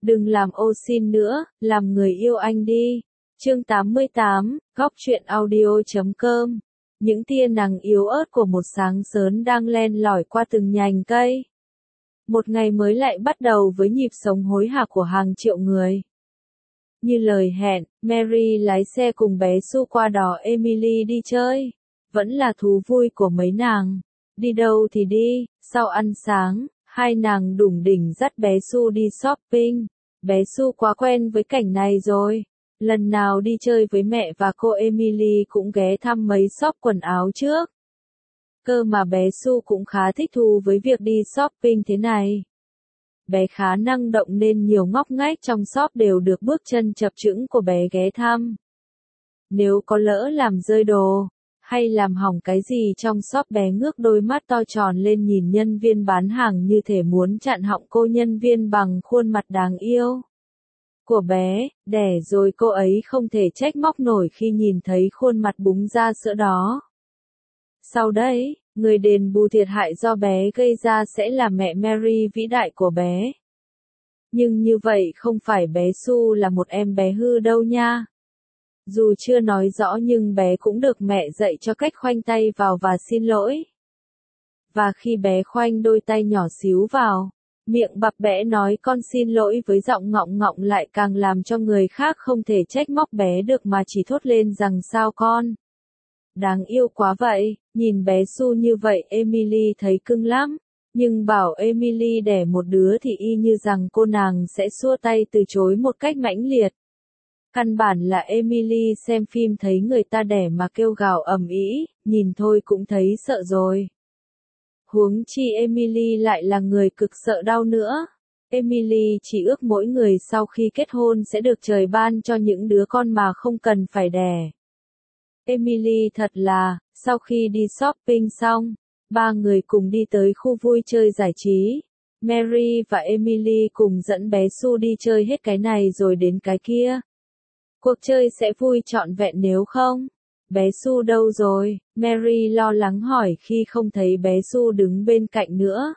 Đừng làm ô xin nữa, làm người yêu anh đi. Chương 88, góc truyện audio.com. Những tia nắng yếu ớt của một sáng sớm đang len lỏi qua từng nhành cây. Một ngày mới lại bắt đầu với nhịp sống hối hả của hàng triệu người. Như lời hẹn, Mary lái xe cùng bé Sue qua đò Emily đi chơi. Vẫn là thú vui của mấy nàng. Đi đâu thì đi, sau ăn sáng, hai nàng đủng đỉnh dắt bé Sue đi shopping. Bé Sue quá quen với cảnh này rồi. Lần nào đi chơi với mẹ và cô Emily cũng ghé thăm mấy shop quần áo trước. Cơ mà bé Sue cũng khá thích thú với việc đi shopping thế này. Bé khá năng động nên nhiều ngóc ngách trong shop đều được bước chân chập chững của bé ghé thăm. Nếu có lỡ làm rơi đồ, hay làm hỏng cái gì trong shop, bé ngước đôi mắt to tròn lên nhìn nhân viên bán hàng như thể muốn chặn họng cô nhân viên bằng khuôn mặt đáng yêu của bé, đẻ rồi cô ấy không thể trách móc nổi khi nhìn thấy khuôn mặt búng ra sữa đó. Sau đấy, người đền bù thiệt hại do bé gây ra sẽ là mẹ Mary vĩ đại của bé. Nhưng như vậy không phải bé Sue là một em bé hư đâu nha. Dù chưa nói rõ nhưng bé cũng được mẹ dạy cho cách khoanh tay vào và xin lỗi. Và khi bé khoanh đôi tay nhỏ xíu vào, miệng bập bẽ nói con xin lỗi với giọng ngọng ngọng lại càng làm cho người khác không thể trách móc bé được mà chỉ thốt lên rằng sao con. Đáng yêu quá vậy, nhìn bé Sue như vậy Emily thấy cưng lắm. Nhưng bảo Emily đẻ một đứa thì y như rằng cô nàng sẽ xua tay từ chối một cách mãnh liệt. Căn bản là Emily xem phim thấy người ta đẻ mà kêu gào ầm ĩ, nhìn thôi cũng thấy sợ rồi. Huống chi Emily lại là người cực sợ đau nữa. Emily chỉ ước mỗi người sau khi kết hôn sẽ được trời ban cho những đứa con mà không cần phải đẻ. Emily thật là, sau khi đi shopping xong, ba người cùng đi tới khu vui chơi giải trí. Mary và Emily cùng dẫn bé Sue đi chơi hết cái này rồi đến cái kia. Cuộc chơi sẽ vui trọn vẹn nếu không? Bé Sue đâu rồi? Mary lo lắng hỏi khi không thấy bé Sue đứng bên cạnh nữa.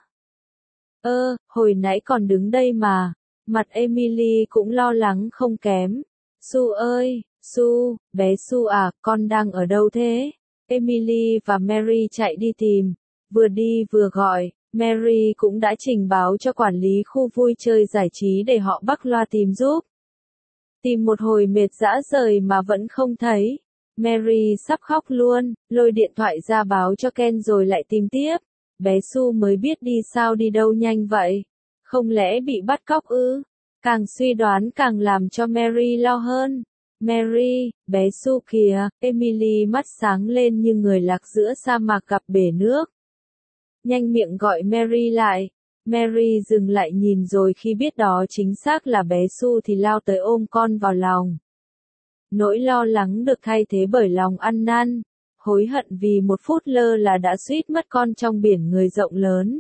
Hồi nãy còn đứng đây mà. Mặt Emily cũng lo lắng không kém. Sue ơi, Sue, bé Sue à, con đang ở đâu thế? Emily và Mary chạy đi tìm. Vừa đi vừa gọi, Mary cũng đã trình báo cho quản lý khu vui chơi giải trí để họ bắc loa tìm giúp. Tìm một hồi mệt rã rời mà vẫn không thấy. Mary sắp khóc luôn, lôi điện thoại ra báo cho Ken rồi lại tìm tiếp. Bé Sue mới biết đi sao đi đâu nhanh vậy. Không lẽ bị bắt cóc ư? Càng suy đoán càng làm cho Mary lo hơn. Mary, bé Sue kìa, Emily mắt sáng lên như người lạc giữa sa mạc gặp bể nước. Nhanh miệng gọi Mary lại. Mary dừng lại nhìn rồi khi biết đó chính xác là bé Sue thì lao tới ôm con vào lòng. Nỗi lo lắng được thay thế bởi lòng ăn năn, hối hận vì một phút lơ là đã suýt mất con trong biển người rộng lớn.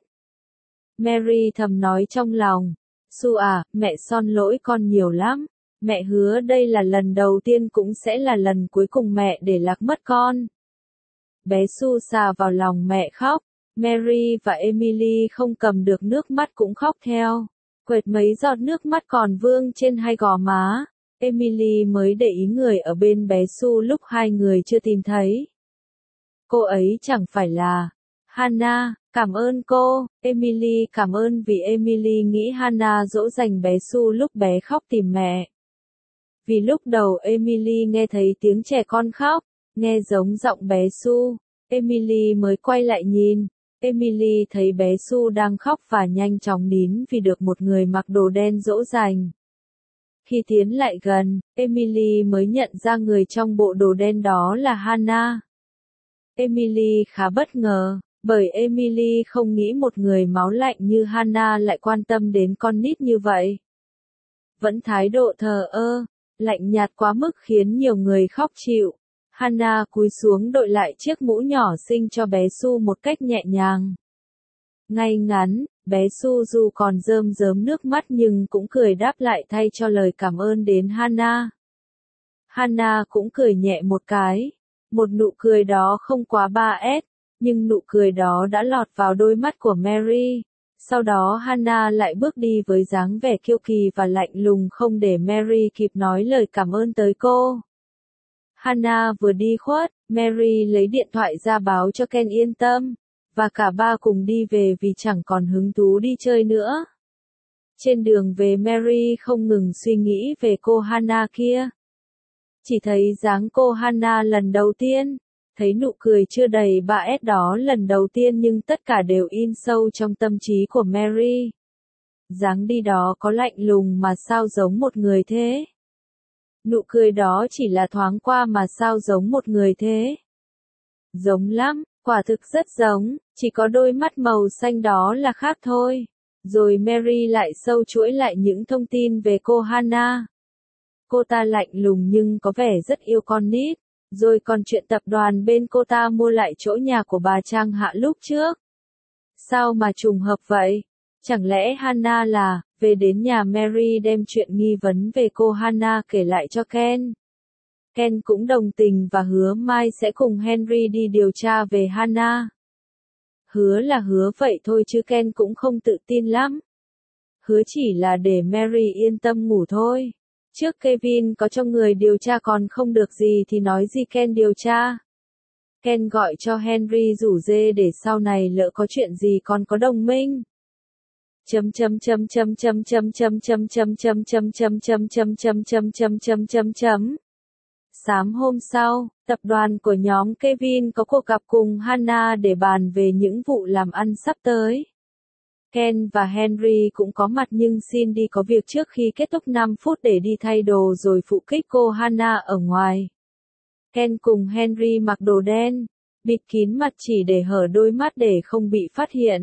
Mary thầm nói trong lòng, Sue à, mẹ son lỗi con nhiều lắm. Mẹ hứa đây là lần đầu tiên cũng sẽ là lần cuối cùng mẹ để lạc mất con. Bé Sue xà vào lòng mẹ khóc. Mary và Emily không cầm được nước mắt cũng khóc theo. Quệt mấy giọt nước mắt còn vương trên hai gò má. Emily mới để ý người ở bên bé Sue lúc hai người chưa tìm thấy. Cô ấy chẳng phải là Hannah, cảm ơn cô. Emily cảm ơn vì Emily nghĩ Hannah dỗ dành bé Sue lúc bé khóc tìm mẹ. Vì lúc đầu Emily nghe thấy tiếng trẻ con khóc, nghe giống giọng bé Sue. Emily mới quay lại nhìn. Emily thấy bé Sue đang khóc và nhanh chóng nín vì được một người mặc đồ đen dỗ dành. Khi tiến lại gần, Emily mới nhận ra người trong bộ đồ đen đó là Hannah. Emily khá bất ngờ, bởi Emily không nghĩ một người máu lạnh như Hannah lại quan tâm đến con nít như vậy. Vẫn thái độ thờ ơ, lạnh nhạt quá mức khiến nhiều người khóc chịu. Hannah cúi xuống đội lại chiếc mũ nhỏ xinh cho bé Sue một cách nhẹ nhàng. Ngay ngắn, bé Sue dù còn rơm rớm nước mắt nhưng cũng cười đáp lại thay cho lời cảm ơn đến Hannah. Hannah cũng cười nhẹ một cái. Một nụ cười đó không quá 3S, nhưng nụ cười đó đã lọt vào đôi mắt của Mary. Sau đó Hannah lại bước đi với dáng vẻ kiêu kỳ và lạnh lùng không để Mary kịp nói lời cảm ơn tới cô. Hannah vừa đi khuất, Mary lấy điện thoại ra báo cho Ken yên tâm, và cả ba cùng đi về vì chẳng còn hứng thú đi chơi nữa. Trên đường về Mary không ngừng suy nghĩ về cô Hannah kia. Chỉ thấy dáng cô Hannah lần đầu tiên, thấy nụ cười chưa đầy 3S đó lần đầu tiên nhưng tất cả đều in sâu trong tâm trí của Mary. Dáng đi đó có lạnh lùng mà sao giống một người thế? Nụ cười đó chỉ là thoáng qua mà sao giống một người thế? Giống lắm, quả thực rất giống, chỉ có đôi mắt màu xanh đó là khác thôi. Rồi Mary lại sâu chuỗi lại những thông tin về cô Hannah. Cô ta lạnh lùng nhưng có vẻ rất yêu con nít. Rồi còn chuyện tập đoàn bên cô ta mua lại chỗ nhà của bà Trang Hạ lúc trước. Sao mà trùng hợp vậy? Chẳng lẽ Hannah là, về đến nhà Mary đem chuyện nghi vấn về cô Hannah kể lại cho Ken. Ken cũng đồng tình và hứa mai sẽ cùng Henry đi điều tra về Hannah. Hứa là hứa vậy thôi chứ Ken cũng không tự tin lắm. Hứa chỉ là để Mary yên tâm ngủ thôi. Trước Kevin có cho người điều tra còn không được gì thì nói gì Ken điều tra. Ken gọi cho Henry rủ dê để sau này lỡ có chuyện gì còn có đồng minh. Sáng hôm sau, tập đoàn của nhóm Kevin có cuộc gặp cùng Hannah để bàn về những vụ làm ăn sắp tới. Ken và Henry cũng có mặt nhưng Cindy có việc trước khi kết thúc 5 phút để đi thay đồ rồi phụ kích cô Hannah ở ngoài. Ken cùng Henry mặc đồ đen, bịt kín mặt chỉ để hở đôi mắt để không bị phát hiện.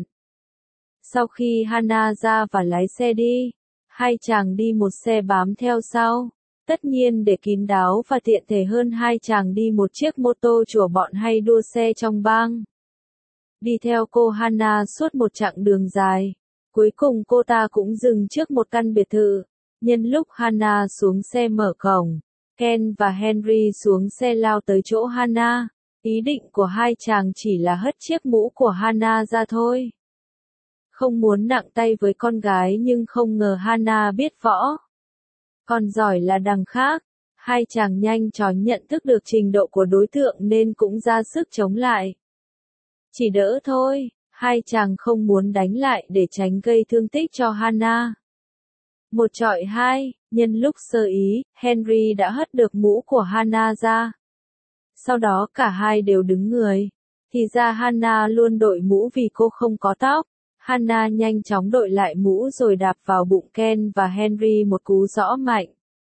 Sau khi Hannah ra và lái xe đi, hai chàng đi một xe bám theo sau. Tất nhiên để kín đáo và tiện thể hơn hai chàng đi một chiếc mô tô chùa bọn hay đua xe trong bang. Đi theo cô Hannah suốt một chặng đường dài. Cuối cùng cô ta cũng dừng trước một căn biệt thự. Nhân lúc Hannah xuống xe mở cổng, Ken và Henry xuống xe lao tới chỗ Hannah. Ý định của hai chàng chỉ là hất chiếc mũ của Hannah ra thôi. Không muốn nặng tay với con gái nhưng không ngờ Hannah biết võ. Còn giỏi là đằng khác. Hai chàng nhanh chóng nhận thức được trình độ của đối tượng nên cũng ra sức chống lại. Chỉ đỡ thôi, hai chàng không muốn đánh lại để tránh gây thương tích cho Hannah. Một chọi hai, nhân lúc sơ ý, Henry đã hất được mũ của Hannah ra. Sau đó cả hai đều đứng người. Thì ra Hannah luôn đội mũ vì cô không có tóc. Hannah nhanh chóng đội lại mũ rồi đạp vào bụng Ken và Henry một cú rõ mạnh.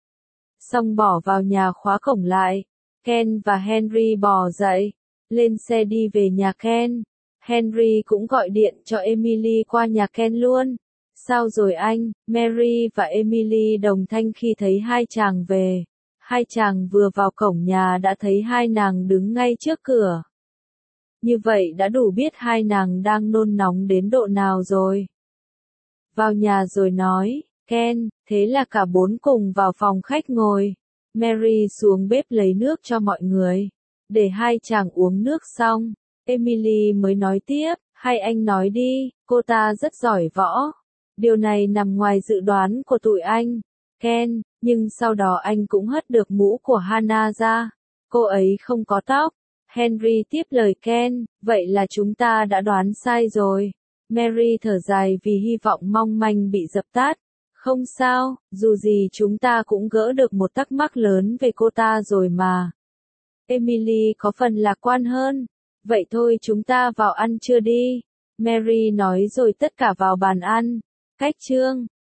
Xong bỏ vào nhà khóa cổng lại. Ken và Henry bò dậy, lên xe đi về nhà Ken. Henry cũng gọi điện cho Emily qua nhà Ken luôn. Sao rồi anh? Mary và Emily đồng thanh khi thấy hai chàng về. Hai chàng vừa vào cổng nhà đã thấy hai nàng đứng ngay trước cửa. Như vậy đã đủ biết hai nàng đang nôn nóng đến độ nào rồi. Vào nhà rồi nói, Ken, thế là cả bốn cùng vào phòng khách ngồi. Mary xuống bếp lấy nước cho mọi người. Để hai chàng uống nước xong, Emily mới nói tiếp, hay anh nói đi, cô ta rất giỏi võ. Điều này nằm ngoài dự đoán của tụi anh, Ken, nhưng sau đó anh cũng hất được mũ của Hannah ra. Cô ấy không có tóc. Henry tiếp lời Ken, vậy là chúng ta đã đoán sai rồi. Mary thở dài vì hy vọng mong manh bị dập tắt. Không sao, dù gì chúng ta cũng gỡ được một thắc mắc lớn về cô ta rồi mà. Emily có phần lạc quan hơn. Vậy thôi chúng ta vào ăn trưa đi. Mary nói rồi tất cả vào bàn ăn. Cách chương